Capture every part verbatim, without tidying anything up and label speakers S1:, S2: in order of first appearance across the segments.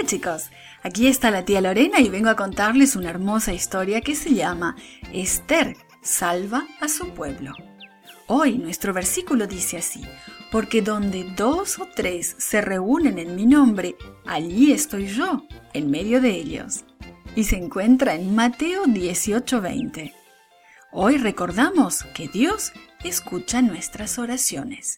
S1: Hola chicos, aquí está la tía Lorena y vengo a contarles una hermosa historia que se llama Esther salva a su pueblo. Hoy nuestro versículo dice así: porque donde dos o tres se reúnen en mi nombre, allí estoy yo, en medio de ellos. Y se encuentra en Mateo dieciocho veinte. Hoy recordamos que Dios escucha nuestras oraciones.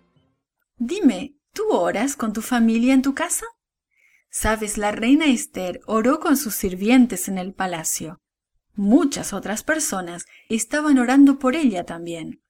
S1: Dime, ¿tú oras con tu familia en tu casa? Sabes, la reina Esther oró con sus sirvientes en el palacio. Muchas otras personas estaban orando por ella también.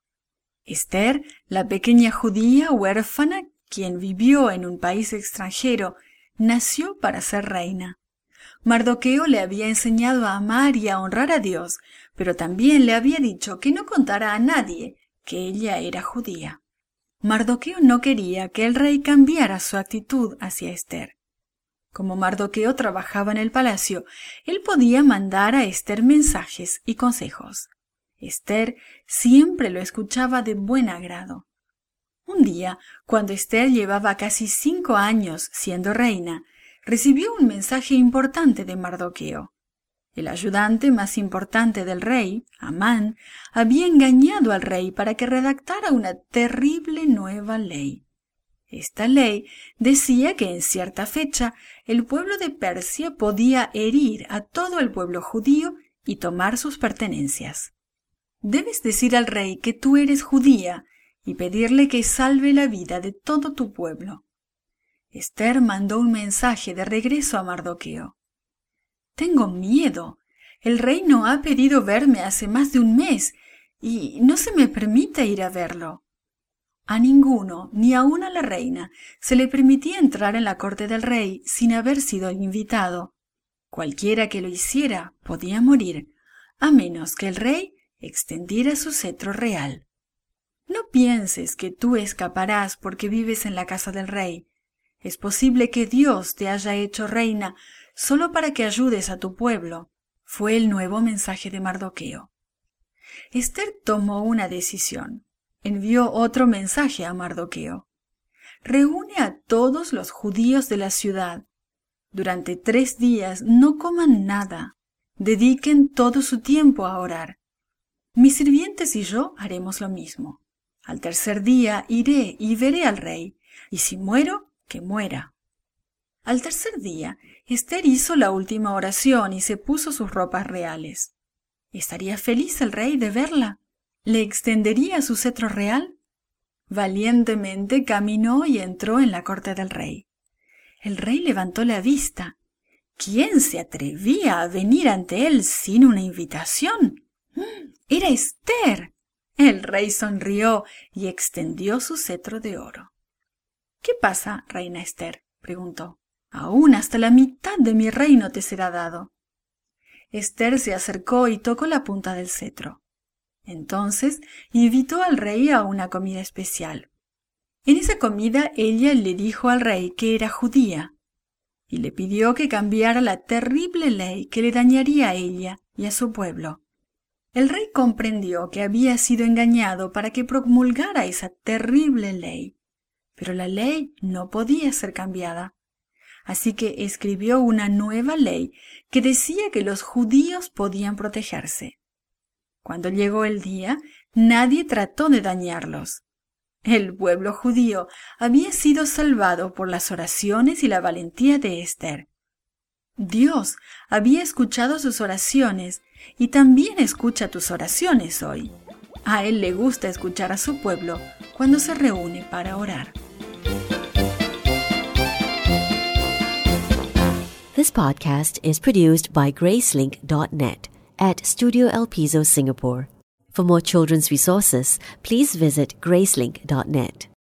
S1: Esther, la pequeña judía huérfana, quien vivió en un país extranjero, nació para ser reina. Mardoqueo le había enseñado a amar y a honrar a Dios, pero también le había dicho que no contara a nadie que ella era judía. Mardoqueo no quería que el rey cambiara su actitud hacia Esther. Como Mardoqueo trabajaba en el palacio, él podía mandar a Esther mensajes y consejos. Esther siempre lo escuchaba de buen agrado. Un día, cuando Esther llevaba casi cinco años siendo reina, recibió un mensaje importante de Mardoqueo. El ayudante más importante del rey, Amán, había engañado al rey para que redactara una terrible nueva ley. Esta ley decía que en cierta fecha el pueblo de Persia podía herir a todo el pueblo judío y tomar sus pertenencias. Debes decir al rey que tú eres judía y pedirle que salve la vida de todo tu pueblo. Esther mandó un mensaje de regreso a Mardoqueo. Tengo miedo. El rey no ha pedido verme hace más de un mes y no se me permite ir a verlo. A ninguno, ni aun a la reina, se le permitía entrar en la corte del rey sin haber sido invitado. Cualquiera que lo hiciera podía morir, a menos que el rey extendiera su cetro real. No pienses que tú escaparás porque vives en la casa del rey. Es posible que Dios te haya hecho reina solo para que ayudes a tu pueblo. Fue el nuevo mensaje de Mardoqueo. Esther tomó una decisión. Envió otro mensaje a Mardoqueo. Reúne a todos los judíos de la ciudad. Durante tres días no coman nada. Dediquen todo su tiempo a orar. Mis sirvientes y yo haremos lo mismo. Al tercer día iré y veré al rey, y si muero, que muera. Al tercer día, Esther hizo la última oración y se puso sus ropas reales. ¿Estaría feliz el rey de verla? ¿Le extendería su cetro real? Valientemente caminó y entró en la corte del rey. El rey levantó la vista. ¿Quién se atrevía a venir ante él sin una invitación? ¡Era Esther! El rey sonrió y extendió su cetro de oro. ¿Qué pasa, reina Esther?, preguntó. Aún hasta la mitad de mi reino te será dado. Esther se acercó y tocó la punta del cetro. Entonces invitó al rey a una comida especial. En esa comida ella le dijo al rey que era judía y le pidió que cambiara la terrible ley que le dañaría a ella y a su pueblo. El rey comprendió que había sido engañado para que promulgara esa terrible ley, pero la ley no podía ser cambiada. Así que escribió una nueva ley que decía que los judíos podían protegerse. Cuando llegó el día, nadie trató de dañarlos. El pueblo judío había sido salvado por las oraciones y la valentía de Esther. Dios había escuchado sus oraciones y también escucha tus oraciones hoy. A Él le gusta escuchar a su pueblo cuando se reúne para orar.
S2: This podcast is produced by Gracelink dot net at Studio El Piso, Singapore. For more children's resources, please visit Gracelink dot net.